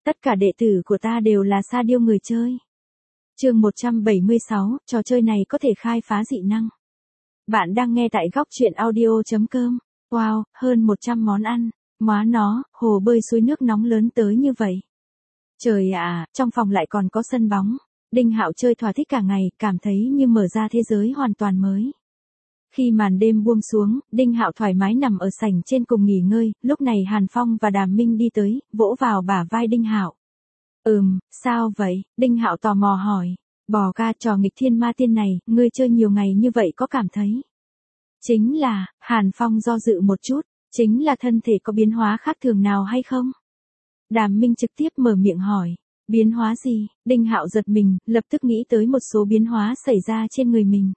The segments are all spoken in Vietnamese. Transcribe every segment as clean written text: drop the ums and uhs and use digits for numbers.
Tất cả đệ tử của ta đều là sa điêu người chơi. Chương 176, trò chơi này có thể khai phá dị năng. Bạn đang nghe tại góc truyện audio.com. Wow, hơn 100 món ăn. Móa nó, hồ bơi suối nước nóng lớn tới như vậy. Trời ạ, trong phòng lại còn có sân bóng. Đinh Hạo chơi thỏa thích cả ngày, cảm thấy như mở ra thế giới hoàn toàn mới. Khi màn đêm buông xuống, Đinh Hạo thoải mái nằm ở sảnh trên cùng nghỉ ngơi, lúc này Hàn Phong và Đàm Minh đi tới, vỗ vào bả vai Đinh Hạo. Sao vậy? Đinh Hạo tò mò hỏi. Bò ca, trò nghịch thiên ma tiên này, ngươi chơi nhiều ngày như vậy có cảm thấy? Chính là, Hàn Phong do dự một chút, chính là thân thể có biến hóa khác thường nào hay không? Đàm Minh trực tiếp mở miệng hỏi. Biến hóa gì? Đinh Hạo giật mình, lập tức nghĩ tới một số biến hóa xảy ra trên người mình.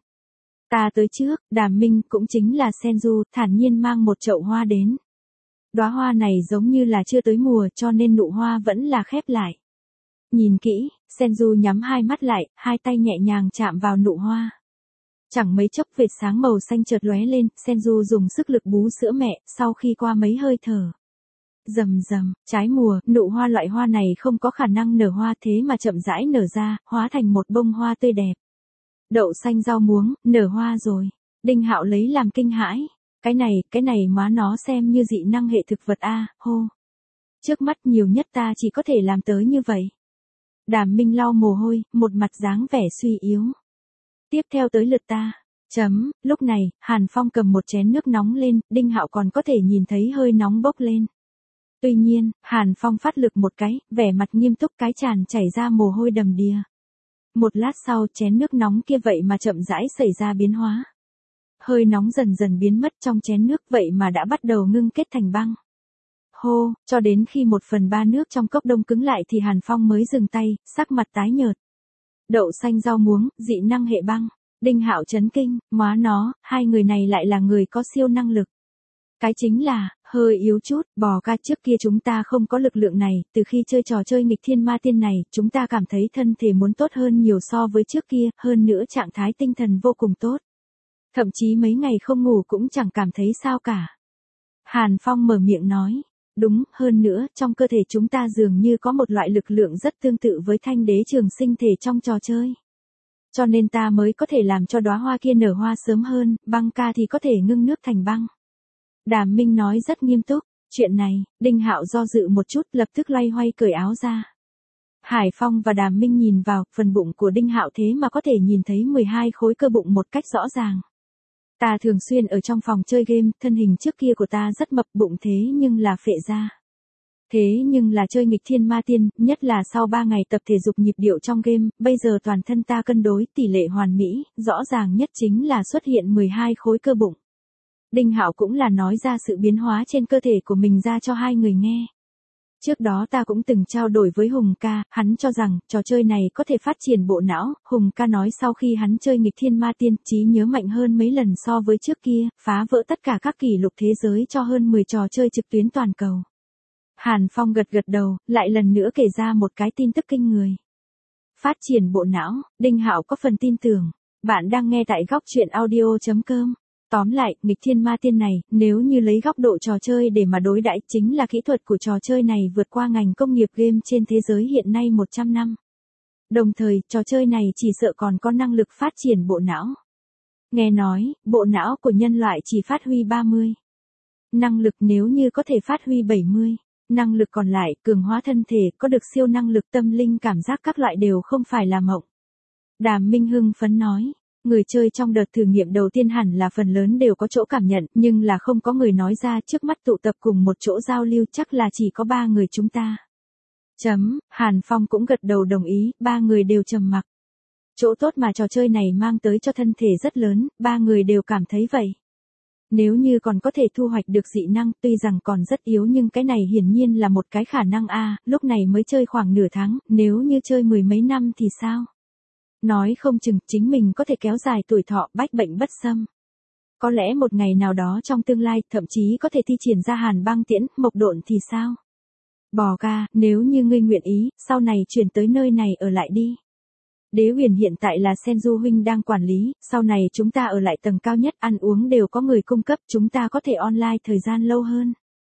Ta tới trước, Đàm Minh cũng chính là Senju, thản nhiên mang một chậu hoa đến. Đóa hoa này giống như là chưa tới mùa cho nên nụ hoa vẫn là khép lại. Nhìn kỹ, Senju nhắm hai mắt lại, hai tay nhẹ nhàng chạm vào nụ hoa. Chẳng mấy chốc vệt sáng màu xanh chợt lóe lên, Senju dùng sức lực bú sữa mẹ, sau khi qua mấy hơi thở. Rầm rầm, trái mùa, nụ hoa loại hoa này không có khả năng nở hoa thế mà chậm rãi nở ra, hóa thành một bông hoa tươi đẹp. Đậu xanh rau muống, nở hoa rồi. Đinh Hạo lấy làm kinh hãi. Cái này má nó xem như dị năng hệ thực vật a, hô. Trước mắt nhiều nhất ta chỉ có thể làm tới như vậy. Đàm Minh lau mồ hôi, một mặt dáng vẻ suy yếu. Tiếp theo tới lượt ta. Lúc này, Hàn Phong cầm một chén nước nóng lên, Đinh Hạo còn có thể nhìn thấy hơi nóng bốc lên. Tuy nhiên, Hàn Phong phát lực một cái, vẻ mặt nghiêm túc cái tràn chảy ra mồ hôi đầm đìa. Một lát sau chén nước nóng kia vậy mà chậm rãi xảy ra biến hóa. Hơi nóng dần dần biến mất trong chén nước vậy mà đã bắt đầu ngưng kết thành băng. Hô, cho đến khi 1/3 nước trong cốc đông cứng lại thì Hàn Phong mới dừng tay, sắc mặt tái nhợt. Đậu xanh rau muống, dị năng hệ băng. Đinh Hạo chấn kinh, móa nó, hai người này lại là người có siêu năng lực. Cái chính là, hơi yếu chút, bò ca trước kia chúng ta không có lực lượng này, từ khi chơi trò chơi nghịch thiên ma tiên này, chúng ta cảm thấy thân thể muốn tốt hơn nhiều so với trước kia, hơn nữa trạng thái tinh thần vô cùng tốt. Thậm chí mấy ngày không ngủ cũng chẳng cảm thấy sao cả. Hàn Phong mở miệng nói, đúng, hơn nữa, trong cơ thể chúng ta dường như có một loại lực lượng rất tương tự với thanh đế trường sinh thể trong trò chơi. Cho nên ta mới có thể làm cho đóa hoa kia nở hoa sớm hơn, băng ca thì có thể ngưng nước thành băng. Đàm Minh nói rất nghiêm túc, chuyện này, Đinh Hạo do dự một chút lập tức loay hoay cởi áo ra. Hải Phong và Đàm Minh nhìn vào, phần bụng của Đinh Hạo thế mà có thể nhìn thấy 12 khối cơ bụng một cách rõ ràng. Ta thường xuyên ở trong phòng chơi game, thân hình trước kia của ta rất mập bụng thế nhưng là phệ ra. Thế nhưng là chơi nghịch thiên ma tiên, nhất là sau 3 ngày tập thể dục nhịp điệu trong game, bây giờ toàn thân ta cân đối tỷ lệ hoàn mỹ, rõ ràng nhất chính là xuất hiện 12 khối cơ bụng. Đinh Hạo cũng là nói ra sự biến hóa trên cơ thể của mình ra cho hai người nghe. Trước đó ta cũng từng trao đổi với Hùng ca, hắn cho rằng, trò chơi này có thể phát triển bộ não, Hùng ca nói sau khi hắn chơi nghịch thiên ma tiên, trí nhớ mạnh hơn mấy lần so với trước kia, phá vỡ tất cả các kỷ lục thế giới cho hơn 10 trò chơi trực tuyến toàn cầu. Hàn Phong gật đầu, lại lần nữa kể ra một cái tin tức kinh người. Phát triển bộ não, Đinh Hạo có phần tin tưởng. Bạn đang nghe tại góc truyện audio.com. Tóm lại, nghịch thiên ma tiên này, nếu như lấy góc độ trò chơi để mà đối đãi chính là kỹ thuật của trò chơi này vượt qua ngành công nghiệp game trên thế giới hiện nay 100 năm. Đồng thời, trò chơi này chỉ sợ còn có năng lực phát triển bộ não. Nghe nói, bộ não của nhân loại chỉ phát huy 30. Năng lực nếu như có thể phát huy 70. Năng lực còn lại, cường hóa thân thể, có được siêu năng lực tâm linh cảm giác các loại đều không phải là mộng. Đàm Minh hưng phấn nói. Người chơi trong đợt thử nghiệm đầu tiên hẳn là phần lớn đều có chỗ cảm nhận, nhưng là không có người nói ra trước mắt tụ tập cùng một chỗ giao lưu chắc là chỉ có 3 người chúng ta. Hàn Phong cũng gật đầu đồng ý, 3 người đều trầm mặc. Chỗ tốt mà trò chơi này mang tới cho thân thể rất lớn, 3 người đều cảm thấy vậy. Nếu như còn có thể thu hoạch được dị năng, tuy rằng còn rất yếu nhưng cái này hiển nhiên là một cái khả năng lúc này mới chơi khoảng nửa tháng, nếu như chơi 10 mấy năm thì sao? Nói không chừng chính mình có thể kéo dài tuổi thọ bách bệnh bất xâm. Có lẽ một ngày nào đó trong tương lai thậm chí có thể thi triển ra hàn băng tiễn, mộc độn thì sao? Bò ca, nếu như ngươi nguyện ý, sau này chuyển tới nơi này ở lại đi. Đế huyền hiện tại là Senju huynh đang quản lý, sau này chúng ta ở lại tầng cao nhất, ăn uống đều có người cung cấp, chúng ta có thể online thời gian lâu hơn.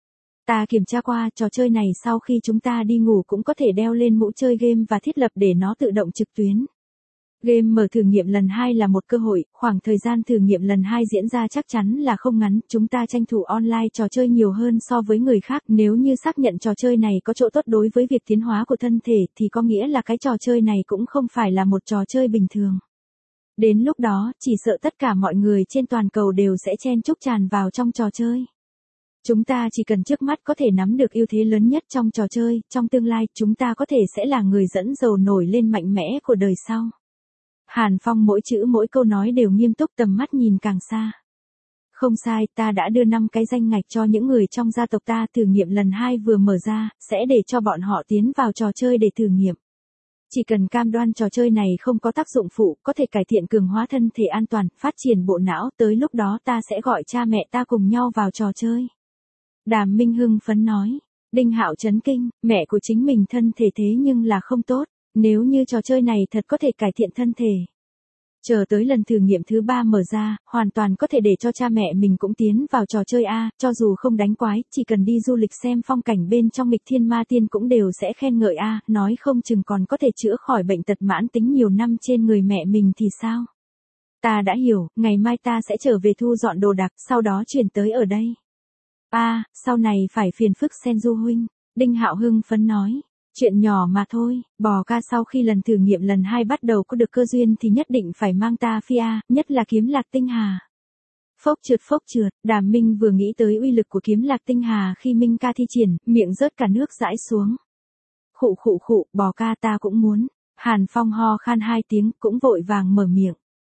Ta kiểm tra qua, trò chơi này sau khi chúng ta đi ngủ cũng có thể đeo lên mũ chơi game và thiết lập để nó tự động trực tuyến. Game mở thử nghiệm lần 2 là một cơ hội, khoảng thời gian thử nghiệm lần 2 diễn ra chắc chắn là không ngắn, chúng ta tranh thủ online trò chơi nhiều hơn so với người khác, nếu như xác nhận trò chơi này có chỗ tốt đối với việc tiến hóa của thân thể thì có nghĩa là cái trò chơi này cũng không phải là một trò chơi bình thường. Đến lúc đó, chỉ sợ tất cả mọi người trên toàn cầu đều sẽ chen chúc tràn vào trong trò chơi. Chúng ta chỉ cần trước mắt có thể nắm được ưu thế lớn nhất trong trò chơi, trong tương lai chúng ta có thể sẽ là người dẫn dầu nổi lên mạnh mẽ của đời sau. Hàn Phong mỗi chữ mỗi câu nói đều nghiêm túc, tầm mắt nhìn càng xa. Không sai, ta đã đưa 5 cái danh ngạch cho những người trong gia tộc ta, thử nghiệm lần 2 vừa mở ra, sẽ để cho bọn họ tiến vào trò chơi để thử nghiệm. Chỉ cần cam đoan trò chơi này không có tác dụng phụ, có thể cải thiện cường hóa thân thể an toàn, phát triển bộ não, tới lúc đó ta sẽ gọi cha mẹ ta cùng nhau vào trò chơi. Đàm Minh hưng phấn nói. Đinh Hạo chấn kinh, mẹ của chính mình thân thể thế nhưng là không tốt, nếu như trò chơi này thật có thể cải thiện thân thể. Chờ tới lần thử nghiệm thứ 3 mở ra, hoàn toàn có thể để cho cha mẹ mình cũng tiến vào trò chơi A, cho dù không đánh quái, chỉ cần đi du lịch xem phong cảnh bên trong Nghịch Thiên Ma Tiên cũng đều sẽ khen ngợi A, nói không chừng còn có thể chữa khỏi bệnh tật mãn tính nhiều năm trên người mẹ mình thì sao? Ta đã hiểu, ngày mai ta sẽ trở về thu dọn đồ đạc, sau đó chuyển tới ở đây. Sau này phải phiền phức Senju huynh, Đinh Hạo hưng phấn nói. Chuyện nhỏ mà thôi, bò ca sau khi lần thử nghiệm lần 2 bắt đầu có được cơ duyên thì nhất định phải mang ta phi A, nhất là kiếm lạc tinh hà. Phốc trượt, Đàm Minh vừa nghĩ tới uy lực của kiếm lạc tinh hà khi Minh ca thi triển, miệng rớt cả nước dãi xuống. Khụ, bò ca ta cũng muốn. Hàn Phong ho khan 2 tiếng, cũng vội vàng mở miệng.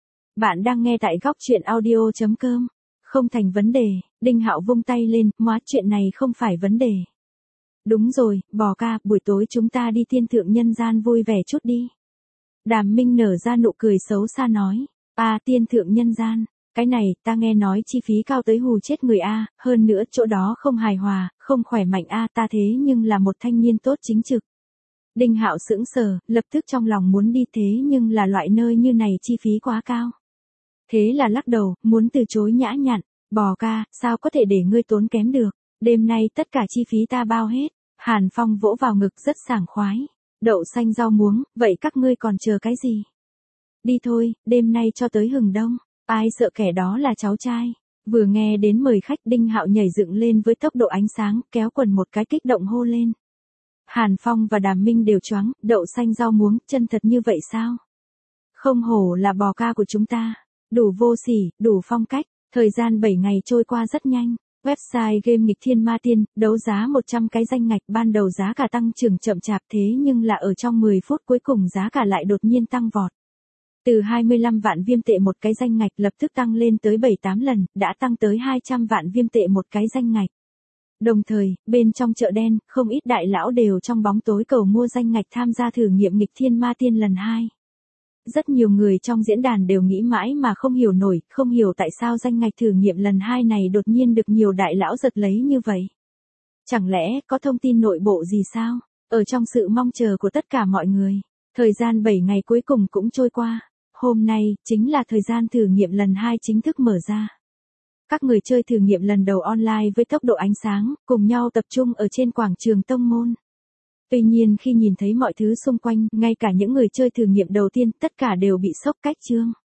Bạn đang nghe tại góc truyện audio.com. Không thành vấn đề, Đinh Hạo vung tay lên, móa chuyện này không phải vấn đề. Đúng rồi, bò ca, buổi tối chúng ta đi thiên thượng nhân gian vui vẻ chút đi. Đàm Minh nở ra nụ cười xấu xa nói. Thiên thượng nhân gian, cái này, ta nghe nói chi phí cao tới hù chết người A, hơn nữa chỗ đó không hài hòa, không khỏe mạnh A, ta thế nhưng là một thanh niên tốt chính trực. Đinh Hạo sững sờ, lập tức trong lòng muốn đi thế nhưng là loại nơi như này chi phí quá cao. Thế là lắc đầu, muốn từ chối nhã nhặn, bò ca, sao có thể để ngươi tốn kém được, đêm nay tất cả chi phí ta bao hết. Hàn Phong vỗ vào ngực rất sảng khoái. Đậu xanh rau muống, vậy các ngươi còn chờ cái gì? Đi thôi, đêm nay cho tới hừng đông, ai sợ kẻ đó là cháu trai. Vừa nghe đến mời khách, Đinh Hạo nhảy dựng lên với tốc độ ánh sáng, kéo quần một cái kích động hô lên. Hàn Phong và Đàm Minh đều choáng, đậu xanh rau muống, chân thật như vậy sao? Không hổ là bò ca của chúng ta, đủ vô sỉ, đủ phong cách. Thời gian 7 ngày trôi qua rất nhanh. Website game Nghịch Thiên Ma Tiên, đấu giá 100 cái danh ngạch, ban đầu giá cả tăng trưởng chậm chạp thế nhưng là ở trong 10 phút cuối cùng giá cả lại đột nhiên tăng vọt. Từ 25 vạn viêm tệ một cái danh ngạch lập tức tăng lên tới 7-8 lần, đã tăng tới 200 vạn viêm tệ một cái danh ngạch. Đồng thời, bên trong chợ đen, không ít đại lão đều trong bóng tối cầu mua danh ngạch tham gia thử nghiệm Nghịch Thiên Ma Tiên lần 2. Rất nhiều người trong diễn đàn đều nghĩ mãi mà không hiểu nổi, không hiểu tại sao danh ngạch thử nghiệm lần 2 này đột nhiên được nhiều đại lão giật lấy như vậy. Chẳng lẽ có thông tin nội bộ gì sao? Ở trong sự mong chờ của tất cả mọi người, thời gian 7 ngày cuối cùng cũng trôi qua. Hôm nay, chính là thời gian thử nghiệm lần 2 chính thức mở ra. Các người chơi thử nghiệm lần đầu online với tốc độ ánh sáng, cùng nhau tập trung ở trên quảng trường tông môn. Tuy nhiên khi nhìn thấy mọi thứ xung quanh, ngay cả những người chơi thử nghiệm đầu tiên, tất cả đều bị sốc cách chương.